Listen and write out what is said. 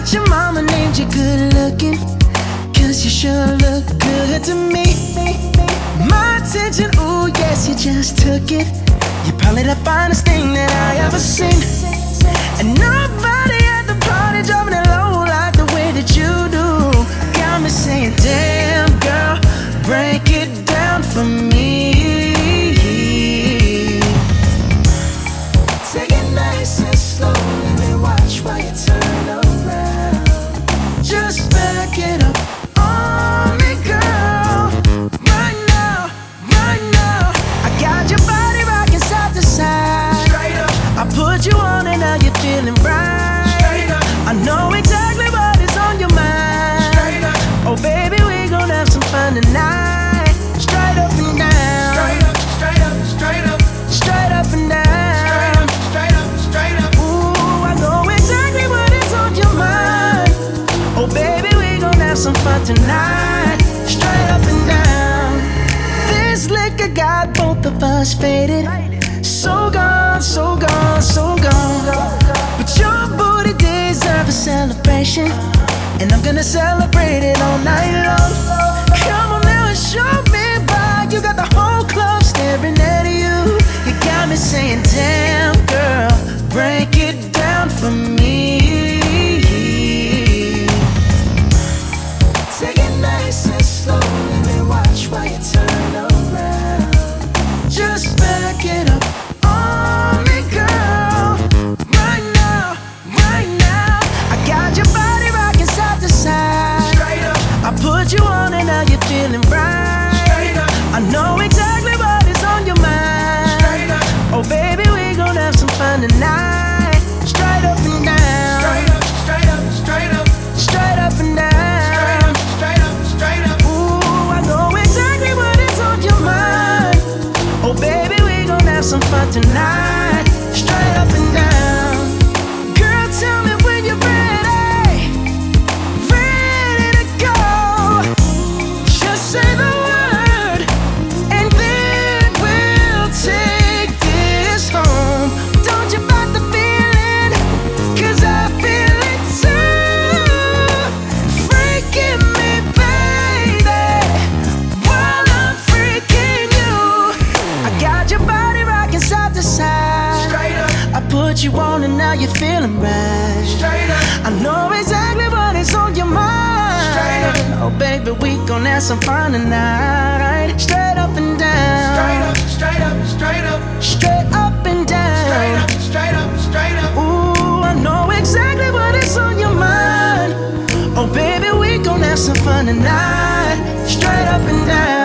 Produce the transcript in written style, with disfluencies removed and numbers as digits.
your mama named you good looking, 'cause you sure look good to me. My attention, ooh yes, you just took it. You're probably the finest thing that I ever seen. And nobody at the party dropping it low like the way that you do. Got me saying, damn girl, break it down for me. Take it nice and slow, let me watch while you turn around. Just back it up on me, girl. Right now, right now, I got your body rocking side to side. Straight up, I put you on and now you're feeling right. Straight up, I know exactly what is on your mind. Straight up, oh baby, we gon' have some fun tonight. Straight up and down. Straight up, straight up, straight up, straight up and down. Straight up, straight up, ooh, I know exactly what is on your mind. Oh baby, we gon' have some fun tonight. Straight up and down. This liquor got both of us faded. So gone, so gone, so gone. But your booty deserves a celebration, and I'm gonna celebrate it all night long. Come on now and show me why you got the whole club staring at you. You got me saying, damn girl, break it down for me. Take it nice and slow, let me watch while you turn around. Just back it up on me, girl. Right now, right now, I got your body rocking side to side. Straight up, I put you on and now you're feeling right. Straight up, I know exactly what is on your mind. Straight up, oh baby, we gon' have some fun tonight. Straight up and down. Straight up, straight up, straight up, straight up and down. Straight up, straight up, ooh, I know exactly what is on your mind. Oh baby, we gon' have some fun tonight. Straight up and down. Girl, tell me when you're ready, ready to go. Just say the word, and then we'll take this home. Don't you fight the feeling, 'cause I feel it too. Freaking me, baby, while I'm freaking you. I got your body rocking side to side. Straight up, I put you on and now you're feeling right. Straight up, I know exactly what is on your mind. Straight up, oh baby, we gon' have some fun tonight. Straight up and down. Straight up, straight up, straight up, straight up and down. Straight up, straight up, straight up, ooh, I know exactly what is on your mind. Oh baby, we gon' have some fun tonight. Straight up and down.